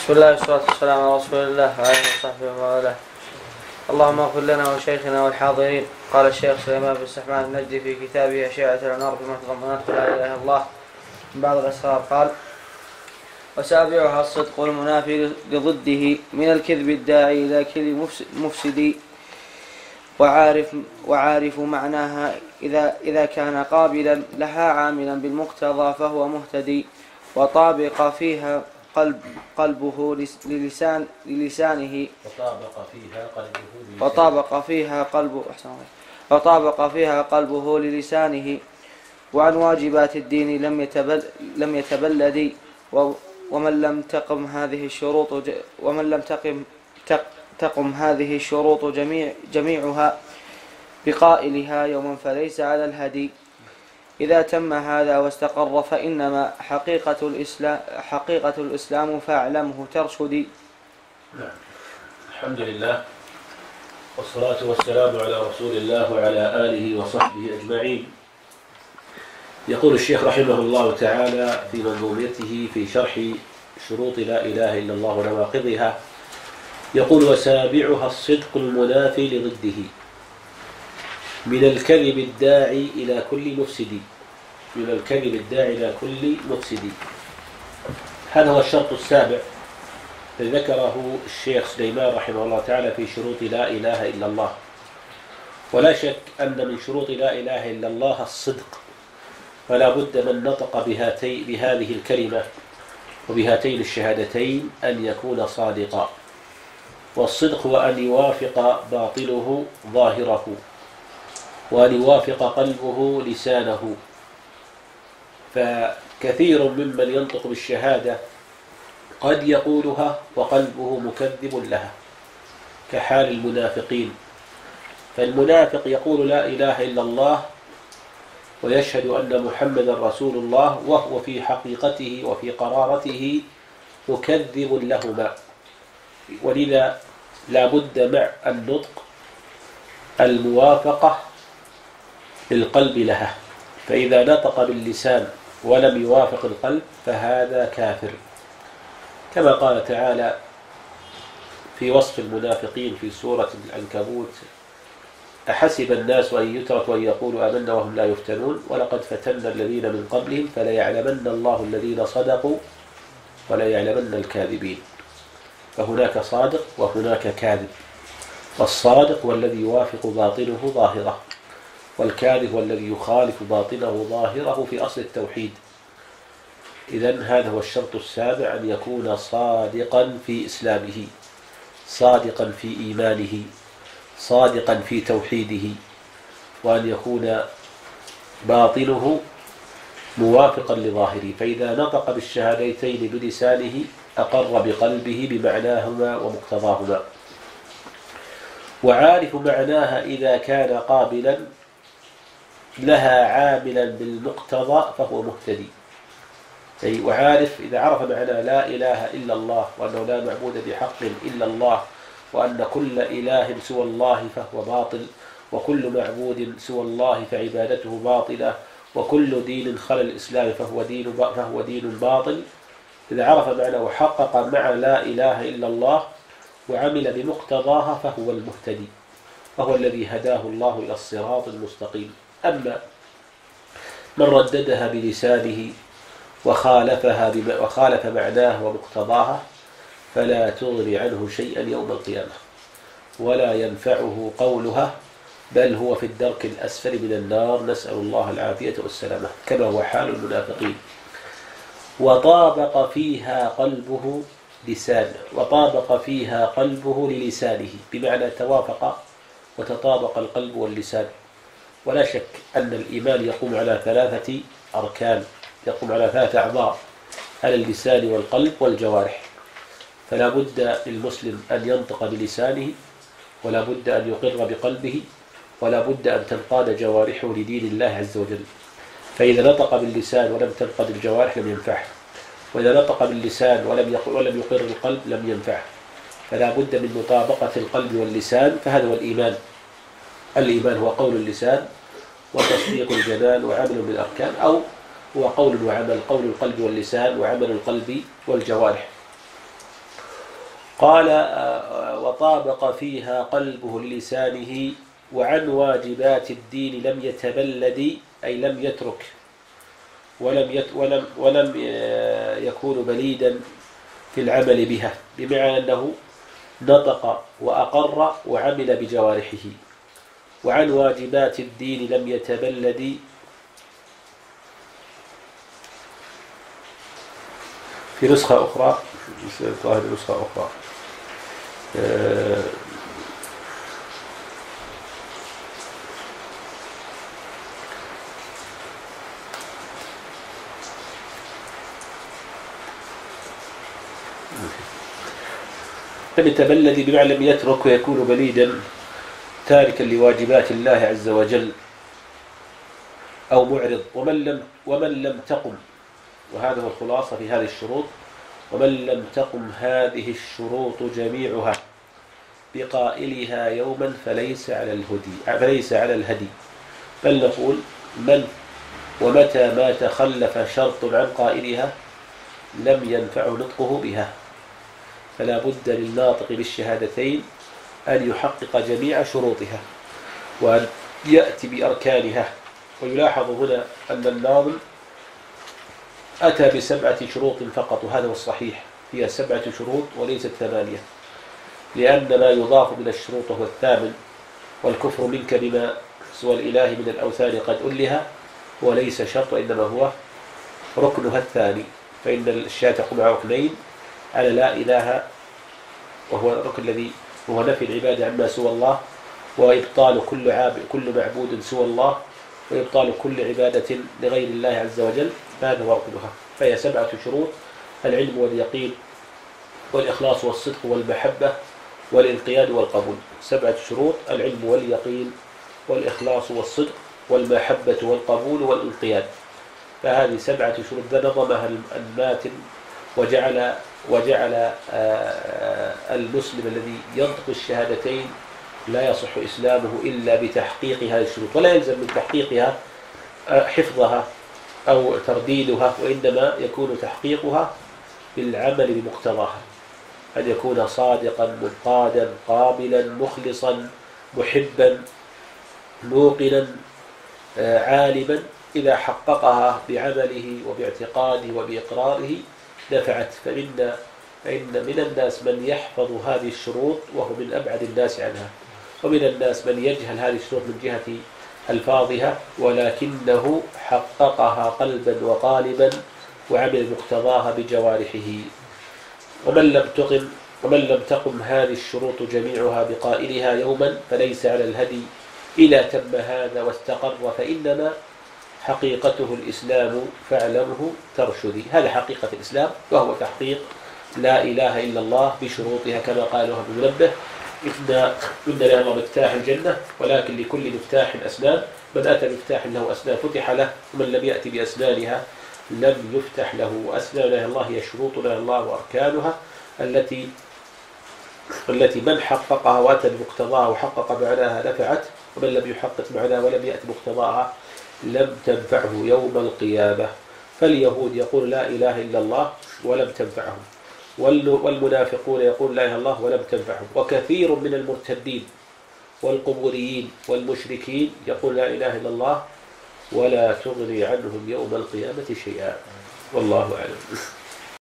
بسم الله والصلاة والسلام على رسول الله وعلى آله وصحبه ومن والاه. اللهم اغفر لنا وشيخنا والحاضرين. قال الشيخ سليمان بن سحمان النجدي في كتابه أشعة الأنوار بما تضمنته لا إله إلا الله من بعض الأسرار قال: وسابعها الصدق المنافي لضده من الكذب الداعي إلى كل مفسد وعارف معناها إذا كان قابلا لها عاملا بالمقتضى فهو مهتدي. وطابق فيها قلبه للسانه وطابق فيها قلبه للسانه وعن واجبات الدين لم يتبلد. ومن لم تقم هذه الشروط جميعها بقائلها يوما فليس على الهدي. إذا تم هذا واستقر فإنما حقيقة الإسلام فاعلمه ترشدي. الحمد لله والصلاة والسلام على رسول الله وعلى آله وصحبه أجمعين. يقول الشيخ رحمه الله تعالى في منظومته في شرح شروط لا إله إلا الله ونواقضها، يقول: وسابعها الصدق المنافي لضده من الكذب الداعي إلى كل مفسد. هذا هو الشرط السابع الذي ذكره الشيخ سليمان رحمه الله تعالى في شروط لا إله إلا الله. ولا شك أن من شروط لا إله إلا الله الصدق، فلا بد من نطق بهذه الكلمة وبهاتين الشهادتين أن يكون صادقا. والصدق هو أن يوافق باطله ظاهره، وأن يوافق قلبه لسانه. فكثير ممن ينطق بالشهادة قد يقولها وقلبه مكذب لها، كحال المنافقين. فالمنافق يقول لا إله إلا الله ويشهد أن محمدا رسول الله، وهو في حقيقته وفي قرارته مكذب لهما. ولذا لا بد مع النطق الموافقة للقلب لها، فإذا نطق باللسان ولم يوافق القلب فهذا كافر، كما قال تعالى في وصف المنافقين في سورة العنكبوت: أحسب الناس أن يتركوا أن يقولوا آمنا وهم لا يفتنون ولقد فتنا الذين من قبلهم فليعلمن الله الذين صدقوا وليعلمن الكاذبين. فهناك صادق وهناك كاذب. والصادق هو الذي يوافق باطنه ظاهره، والكاذب هو الذي يخالف باطنه ظاهره في أصل التوحيد. إذن هذا هو الشرط السابع، أن يكون صادقا في إسلامه، صادقا في إيمانه، صادقا في توحيده، وأن يكون باطنه موافقا لظاهره. فإذا نطق بالشهادتين بلسانه أقر بقلبه بمعناهما ومقتضاهما. وعارف معناها إذا كان قابلا لها عاملا بالمقتضى فهو مهتدي. أي وعارف إذا عرف معنى لا إله إلا الله، وأنه لا معبود بحق إلا الله، وأن كل إله سوى الله فهو باطل، وكل معبود سوى الله فعبادته باطلة، وكل دين خلا الإسلام فهو دين باطل. إذا عرف معنى وحقق مع لا إله إلا الله وعمل بمقتضاها فهو المهتدي، وهو الذي هداه الله إلى الصراط المستقيم. أما من رددها بلسانه وخالف معناه ومقتضاها فلا تغني عنه شيئا يوم القيامة، ولا ينفعه قولها، بل هو في الدرك الأسفل من النار، نسأل الله العافية والسلامة، كما هو حال المنافقين. وطابق فيها قلبه للسانه، بمعنى توافق وتطابق القلب واللسان. ولا شك أن الإيمان يقوم على 3 أركان، يقوم على 3 أعضاء، على اللسان والقلب والجوارح. فلا بد للمسلم أن ينطق بلسانه، ولا بد أن يقر بقلبه، ولا بد أن تنقاد جوارحه لدين الله عز وجل. فإذا نطق باللسان ولم تنقد الجوارح لم ينفعه، وإذا نطق باللسان ولم يقر القلب لم ينفعه. فلا بد من مطابقة القلب واللسان، فهذا هو الإيمان. الإيمان هو قول اللسان وتصديق الجنان وعمل بالأركان، أو هو قول وعمل، قول القلب واللسان وعمل القلب والجوارح. قال وطابق فيها قلبه للسانه وعن واجبات الدين لم يتبلد أي لم يترك ولم يكون بليدا في العمل بها، بمعنى أنه نطق وأقر وعمل بجوارحه. وعن واجبات الدين لم يتبلد في نسخة أخرى، نسخة أخرى لم يتبلد بمعنى لم يترك ويكون بليدا تاركا لواجبات الله عز وجل أو معرض. ومن لم تقم، وهذا هو الخلاصة في هذه الشروط، ومن لم تقم هذه الشروط جميعها بقائلها يوما فليس على الهدي، بل نقول من ومتى ما تخلف شرط عن قائلها لم ينفع نطقه بها، فلا بد للناطق بالشهادتين أن يحقق جميع شروطها وأن يأتي بأركانها. ويلاحظ هنا أن الناظم أتى ب7 شروط فقط، وهذا هو الصحيح، هي 7 شروط وليست 8، لأن ما يضاف من الشروط هو 8، والكفر منك بما سوى الإله من الأوثان قد ألها وليس شرط إنما هو ركنها الثاني، فإن الشاة تقوم على ركنين: على لا إله وهو الركن الذي هو نفي العبادة عما سوى الله، وإبطال كل معبود سوى الله، وإبطال كل عبادة لغير الله عز وجل، هذا هو ركنها. فهي 7 شروط: العلم واليقين والإخلاص والصدق والمحبة والانقياد والقبول. 7 شروط: العلم واليقين والإخلاص والصدق والمحبة والقبول والانقياد. فهذه 7 شروط نظمها الماتن وجعل المسلم الذي ينطق الشهادتين لا يصح إسلامه إلا بتحقيق هذه الشروط، ولا يلزم من تحقيقها حفظها أو ترديدها، وإنما يكون تحقيقها بالعمل بمقتضاها، أن يكون صادقا منقادا قابلا مخلصا محبا موقنا عالما. إذا حققها بعمله وباعتقاده وبإقراره نفعت. فإن من الناس من يحفظ هذه الشروط وهو من أبعد الناس عنها، ومن الناس من يجهل هذه الشروط من جهة ألفاظها ولكنه حققها قلبا وقالبا وعمل مقتضاها بجوارحه. ومن لم تقم هذه الشروط جميعها بقائلها يوما فليس على الهدي إلى تم هذا واستقر، فإنما حقيقته الإسلام فاعلمه ترشدي. هذا حقيقة الإسلام، وهو تحقيق لا إله إلا الله بشروطها، كما قالها ابن منبه: إن لها مفتاح الجنة ولكن لكل مفتاح أسنان، من أتى بمفتاح له أسنان فتح له، ومن لم يأتي بأسنانها لم يفتح له. وأسنان لا الله هي شروط لا الله وأركانها التي من حققها وأتى بمقتضاها وحقق معناها نفعت، ومن لم يحقق معناها ولم يأتي بمقتضاها لم تنفعه يوم القيامة. فاليهود يقول لا إله إلا الله ولم تنفعهم، والمنافقون يقول لا إله إلا الله ولم تنفعهم، وكثير من المرتدين والقبوريين والمشركين يقول لا إله إلا الله ولا تغني عنهم يوم القيامة شيئا. والله أعلم.